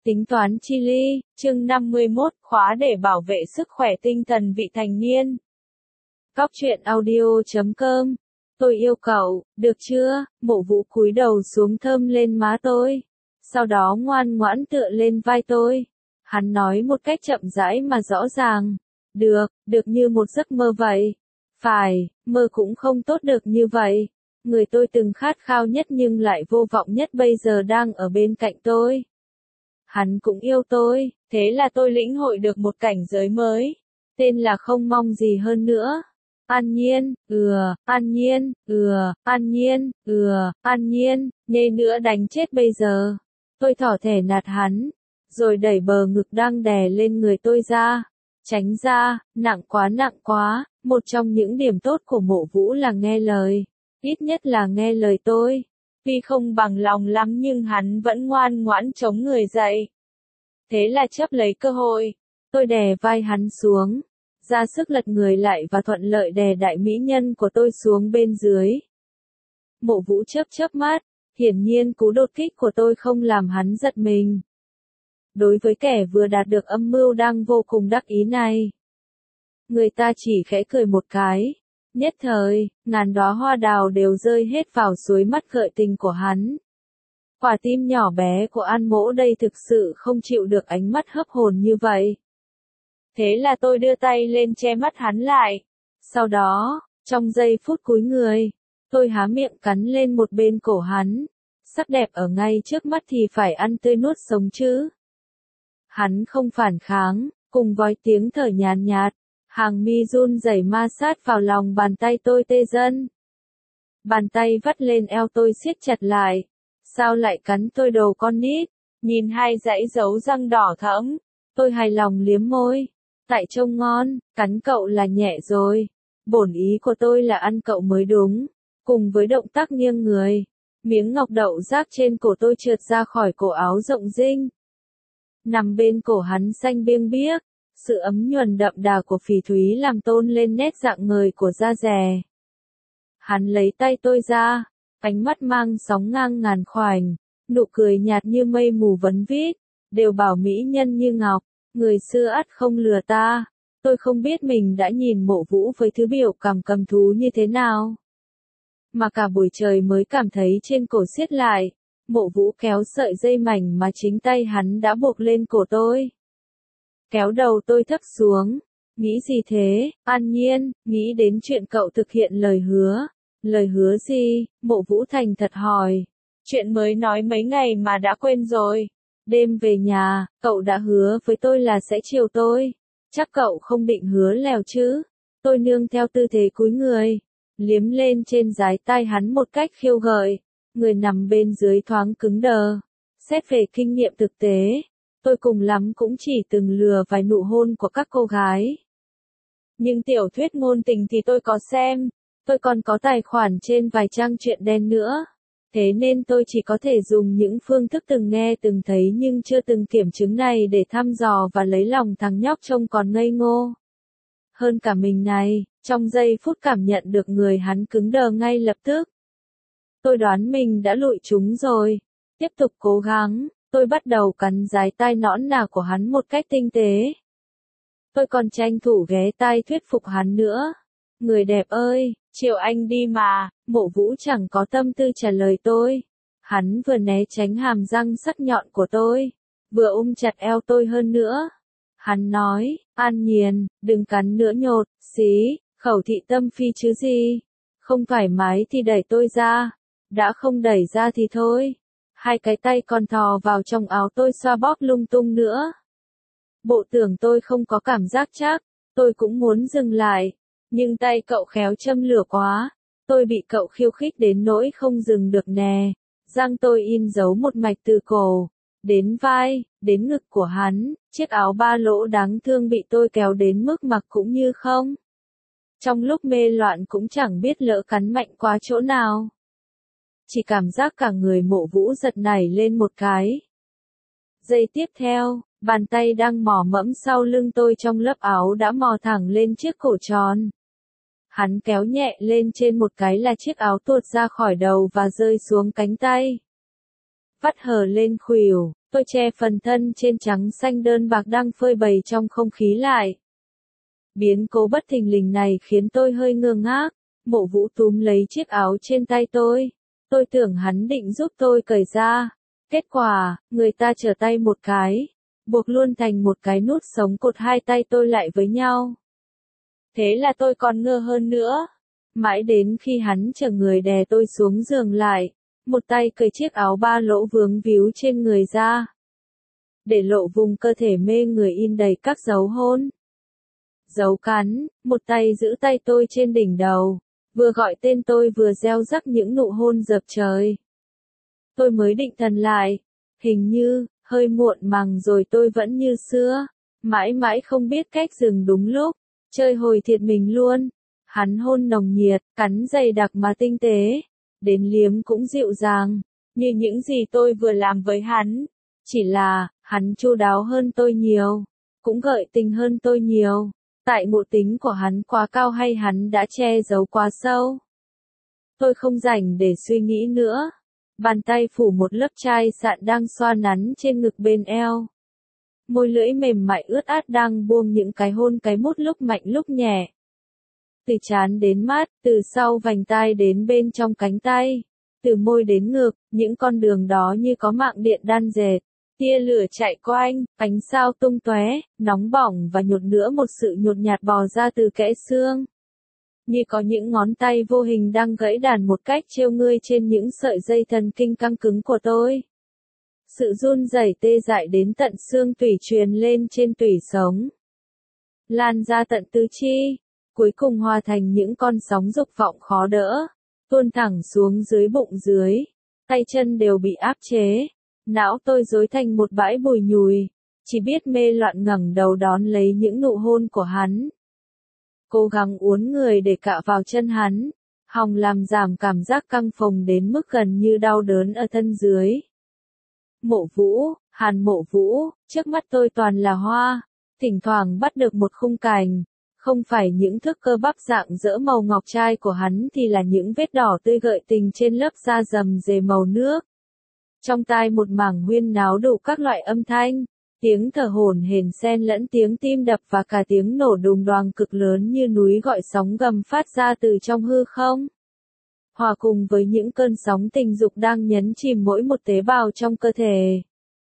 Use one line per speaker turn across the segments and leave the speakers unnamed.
Tính toán chi ly, chương 51, khóa để bảo vệ sức khỏe tinh thần vị thành niên. Cóc truyện audio.com. Tôi yêu cậu, được chưa? Mộ Vũ cúi đầu xuống thơm lên má tôi. Sau đó ngoan ngoãn tựa lên vai tôi. Hắn nói một cách chậm rãi mà rõ ràng. Được như một giấc mơ vậy. Phải, mơ cũng không tốt được như vậy. Người tôi từng khát khao nhất nhưng lại vô vọng nhất bây giờ đang ở bên cạnh tôi. Hắn cũng yêu tôi, thế là tôi lĩnh hội được một cảnh giới mới. Tên là không mong gì hơn nữa. An nhiên, an nhiên, an nhiên, an nhiên, nê nữa đánh chết bây giờ. Tôi thỏ thẻ nạt hắn, rồi đẩy bờ ngực đang đè lên người tôi ra. Tránh ra, nặng quá, một trong những điểm tốt của Mộ Vũ là nghe lời. Ít nhất là nghe lời tôi. Tuy không bằng lòng lắm nhưng hắn vẫn ngoan ngoãn chống người dậy. Thế là chấp lấy cơ hội, tôi đè vai hắn xuống, ra sức lật người lại và thuận lợi đè đại mỹ nhân của tôi xuống bên dưới. Mộ Vũ chớp mắt, hiển nhiên cú đột kích của tôi không làm hắn giật mình. Đối với kẻ vừa đạt được âm mưu đang vô cùng đắc ý này, người ta chỉ khẽ cười một cái. Nhất thời, ngàn đóa hoa đào đều rơi hết vào suối mắt gợi tình của hắn. Quả tim nhỏ bé của An Mỗ đây thực sự không chịu được ánh mắt hấp hồn như vậy. Thế là tôi đưa tay lên che mắt hắn lại. Sau đó, trong giây phút cúi người, tôi há miệng cắn lên một bên cổ hắn. Sắc đẹp ở ngay trước mắt thì phải ăn tươi nuốt sống chứ. Hắn không phản kháng, cùng với tiếng thở nhàn nhạt. Hàng mi run rẩy ma sát vào lòng bàn tay tôi tê dần. Bàn tay vắt lên eo tôi siết chặt lại. Sao lại cắn tôi đầu con nít? Nhìn hai dãy dấu răng đỏ thẫm, tôi hài lòng liếm môi. Tại trông ngon, cắn cậu là nhẹ rồi. Bổn ý của tôi là ăn cậu mới đúng. Cùng với động tác nghiêng người, miếng ngọc đậu rác trên cổ tôi trượt ra khỏi cổ áo rộng rinh. Nằm bên cổ hắn xanh biêng biếc. Sự ấm nhuần đậm đà của phỉ thúy làm tôn lên nét dạng ngời của da dẻ. Hắn lấy tay tôi ra, ánh mắt mang sóng ngang ngàn khoảnh, nụ cười nhạt như mây mù vấn vít, đều bảo mỹ nhân như ngọc, người xưa ắt không lừa ta. Tôi không biết mình đã nhìn Mộ Vũ với thứ biểu cảm cầm thú như thế nào. Mà cả buổi trời mới cảm thấy trên cổ siết lại, Mộ Vũ kéo sợi dây mảnh mà chính tay hắn đã buộc lên cổ tôi. Kéo đầu tôi thấp xuống. Nghĩ gì thế, An Nhiên? Nghĩ đến chuyện cậu thực hiện lời hứa. Lời hứa gì? Mộ Vũ thành thật hỏi. Chuyện mới nói mấy ngày mà đã quên rồi. Đêm về nhà, cậu đã hứa với tôi là sẽ chiều tôi. Chắc cậu không định hứa lèo chứ? Tôi nương theo tư thế cúi người, liếm lên trên dái tai hắn một cách khiêu gợi. Người nằm bên dưới thoáng cứng đờ. Xét về kinh nghiệm thực tế, tôi cùng lắm cũng chỉ từng lừa vài nụ hôn của các cô gái. Nhưng tiểu thuyết ngôn tình thì tôi có xem, tôi còn có tài khoản trên vài trang truyện đen nữa. Thế nên tôi chỉ có thể dùng những phương thức từng nghe từng thấy nhưng chưa từng kiểm chứng này để thăm dò và lấy lòng thằng nhóc trông còn ngây ngô. Hơn cả mình này, trong giây phút cảm nhận được người hắn cứng đờ ngay lập tức. Tôi đoán mình đã lụi chúng rồi. Tiếp tục cố gắng. Tôi bắt đầu cắn dái tai nõn nà của hắn một cách tinh tế. Tôi còn tranh thủ ghé tai thuyết phục hắn nữa. Người đẹp ơi, chiều anh đi mà. Mộ Vũ chẳng có tâm tư trả lời tôi. Hắn vừa né tránh hàm răng sắc nhọn của tôi, vừa chặt eo tôi hơn nữa. Hắn nói, An Nhiên, đừng cắn nữa nhột, xí, khẩu thị tâm phi chứ gì. Không thoải mái thì đẩy tôi ra. Đã không đẩy ra thì thôi. Hai cái tay còn thò vào trong áo tôi xoa bóp lung tung nữa. Bộ tưởng tôi không có cảm giác chắc, tôi cũng muốn dừng lại. Nhưng tay cậu khéo châm lửa quá. Tôi bị cậu khiêu khích đến nỗi không dừng được nè. Răng tôi in dấu một mạch từ cổ, đến vai, đến ngực của hắn. Chiếc áo ba lỗ đáng thương bị tôi kéo đến mức mặc cũng như không. Trong lúc mê loạn cũng chẳng biết lỡ cắn mạnh quá chỗ nào. Chỉ cảm giác cả người Mộ Vũ giật nảy lên một cái. Giây tiếp theo, bàn tay đang mò mẫm sau lưng tôi trong lớp áo đã mò thẳng lên chiếc cổ tròn. Hắn kéo nhẹ lên trên một cái là chiếc áo tuột ra khỏi đầu và rơi xuống cánh tay. vắt hờ lên khuỷu, tôi che phần thân trên trắng xanh đơn bạc đang phơi bày trong không khí lại. Biến cố bất thình lình này khiến tôi hơi ngơ ngác, Mộ Vũ túm lấy chiếc áo trên tay tôi. Tôi tưởng hắn định giúp tôi cởi ra. Kết quả, người ta trở tay một cái, buộc luôn thành một cái nút sống cột hai tay tôi lại với nhau. Thế là tôi còn ngơ hơn nữa. Mãi đến khi hắn chở người đè tôi xuống giường lại, một tay cởi chiếc áo ba lỗ vướng víu trên người ra, để lộ vùng cơ thể mê người in đầy các dấu hôn, dấu cắn, một tay giữ tay tôi trên đỉnh đầu, vừa gọi tên tôi vừa gieo rắc những nụ hôn dập trời. Tôi mới định thần lại, hình như, hơi muộn màng rồi tôi vẫn như xưa, mãi mãi không biết cách dừng đúng lúc, chơi hồi thiệt mình luôn. Hắn hôn nồng nhiệt, cắn dày đặc mà tinh tế, đến liếm cũng dịu dàng, như những gì tôi vừa làm với hắn. Chỉ là, hắn chu đáo hơn tôi nhiều, cũng gợi tình hơn tôi nhiều. Tại ngộ tính của hắn quá cao hay hắn đã che giấu quá sâu? Tôi không rảnh để suy nghĩ nữa. Bàn tay phủ một lớp chai sạn đang xoa nắn trên ngực bên eo. Môi lưỡi mềm mại ướt át đang buông những cái hôn cái mút lúc mạnh lúc nhẹ. Từ trán đến mắt, từ sau vành tai đến bên trong cánh tay, từ môi đến ngực, những con đường đó như có mạng điện đan dệt. Tia lửa chạy quanh, ánh sao tung tóe, nóng bỏng và nhột nữa một sự nhột nhạt bò ra từ kẽ xương. Như có những ngón tay vô hình đang gãy đàn một cách trêu ngươi trên những sợi dây thần kinh căng cứng của tôi. Sự run rẩy tê dại đến tận xương tủy truyền lên trên tủy sống, lan ra tận tứ chi, cuối cùng hòa thành những con sóng dục vọng khó đỡ, tuôn thẳng xuống dưới bụng dưới, tay chân đều bị áp chế. Não tôi rối thành một bãi bùi nhùi, chỉ biết mê loạn ngẩng đầu đón lấy những nụ hôn của hắn. Cố gắng uốn người để cạ vào chân hắn, hòng làm giảm cảm giác căng phồng đến mức gần như đau đớn ở thân dưới. Mộ Vũ, Hàn Mộ Vũ, trước mắt tôi toàn là hoa, thỉnh thoảng bắt được một khung cành, không phải những thước cơ bắp dạng dỡ màu ngọc trai của hắn thì là những vết đỏ tươi gợi tình trên lớp da rầm rề màu nước. Trong tai một mảng huyên náo đủ các loại âm thanh, tiếng thở hổn hển xen lẫn tiếng tim đập và cả tiếng nổ đùng đoàng cực lớn như núi gọi sóng gầm phát ra từ trong hư không. Hòa cùng với những cơn sóng tình dục đang nhấn chìm mỗi một tế bào trong cơ thể.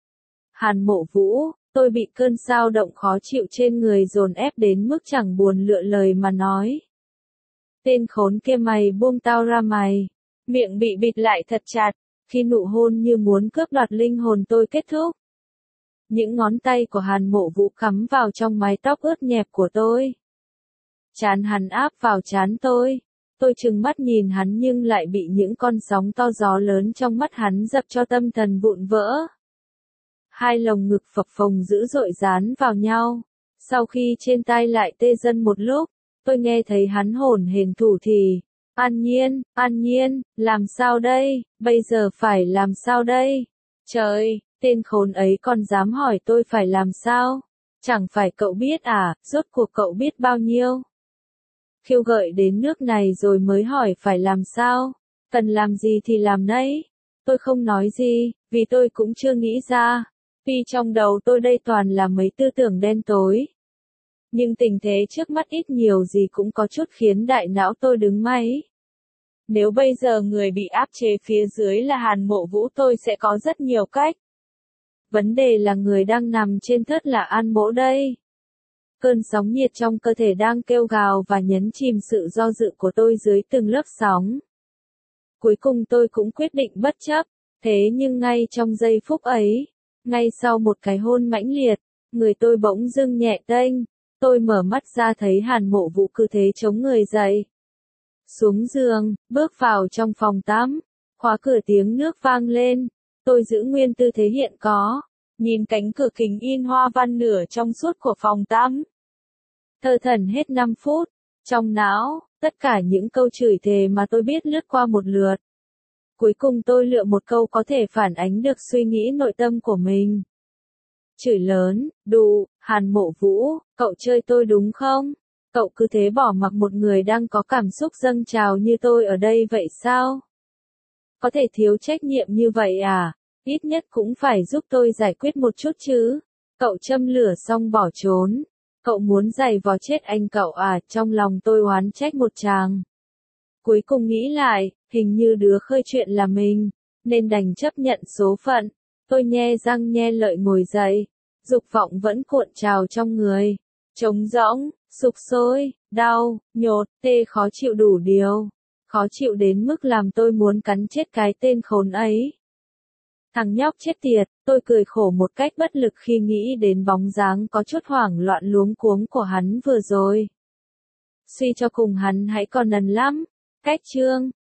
Hàn Mộ Vũ, tôi bị cơn xao động khó chịu trên người dồn ép đến mức chẳng buồn lựa lời mà nói. Tên khốn kia mày buông tao ra mày, miệng bị bịt lại thật chặt. Khi nụ hôn như muốn cướp đoạt linh hồn tôi kết thúc, những ngón tay của Hàn Mộ Vũ cắm vào trong mái tóc ướt nhẹp của tôi. Trán hắn áp vào trán tôi trừng mắt nhìn hắn nhưng lại bị những con sóng to gió lớn trong mắt hắn dập cho tâm thần vụn vỡ. Hai lồng ngực phập phồng dữ dội dán vào nhau, sau khi trên tai lại tê dần một lúc, tôi nghe thấy hắn hổn hển thủ thỉ. An Nhiên, làm sao đây, bây giờ phải làm sao đây? Trời, tên khốn ấy còn dám hỏi tôi phải làm sao? Chẳng phải cậu biết à, rốt cuộc cậu biết bao nhiêu? Khiêu gợi đến nước này rồi mới hỏi phải làm sao? Cần làm gì thì làm nấy. Tôi không nói gì, vì tôi cũng chưa nghĩ ra. Vì trong đầu tôi đây toàn là mấy tư tưởng đen tối. Nhưng tình thế trước mắt ít nhiều gì cũng có chút khiến đại não tôi đứng máy. Nếu bây giờ người bị áp chế phía dưới là Hàn Mộ Vũ tôi sẽ có rất nhiều cách. Vấn đề là người đang nằm trên thớt là An Mỗ đây. Cơn sóng nhiệt trong cơ thể đang kêu gào và nhấn chìm sự do dự của tôi dưới từng lớp sóng. Cuối cùng tôi cũng quyết định bất chấp, thế nhưng ngay trong giây phút ấy, ngay sau một cái hôn mãnh liệt, người tôi bỗng dưng nhẹ tênh, tôi mở mắt ra thấy Hàn Mộ Vũ cứ thế chống người dậy. Xuống giường, bước vào trong phòng tắm, khóa cửa tiếng nước vang lên, tôi giữ nguyên tư thế hiện có, nhìn cánh cửa kính in hoa văn nửa trong suốt của phòng tắm. Thơ thẩn hết 5 phút, trong não, tất cả những câu chửi thề mà tôi biết lướt qua một lượt. Cuối cùng tôi lựa một câu có thể phản ánh được suy nghĩ nội tâm của mình. Chửi lớn, đù, Hàn Mộ Vũ, cậu chơi tôi đúng không? Cậu cứ thế bỏ mặc một người đang có cảm xúc dâng trào như tôi ở đây vậy sao? Có thể thiếu trách nhiệm như vậy à? Ít nhất cũng phải giúp tôi giải quyết một chút chứ. Cậu châm lửa xong bỏ trốn. Cậu muốn giày vò chết anh cậu à, trong lòng tôi oán trách một tràng. Cuối cùng nghĩ lại, hình như đứa khơi chuyện là mình, nên đành chấp nhận số phận. Tôi nhe răng nhe lợi ngồi dậy, dục vọng vẫn cuộn trào trong người. Trống rỗng, sục sôi, đau, nhột, tê khó chịu đủ điều. Khó chịu đến mức làm tôi muốn cắn chết cái tên khốn ấy. Thằng nhóc chết tiệt, tôi cười khổ một cách bất lực khi nghĩ đến bóng dáng có chút hoảng loạn luống cuống của hắn vừa rồi. Suy cho cùng hắn hãy còn nần lắm. Cách chương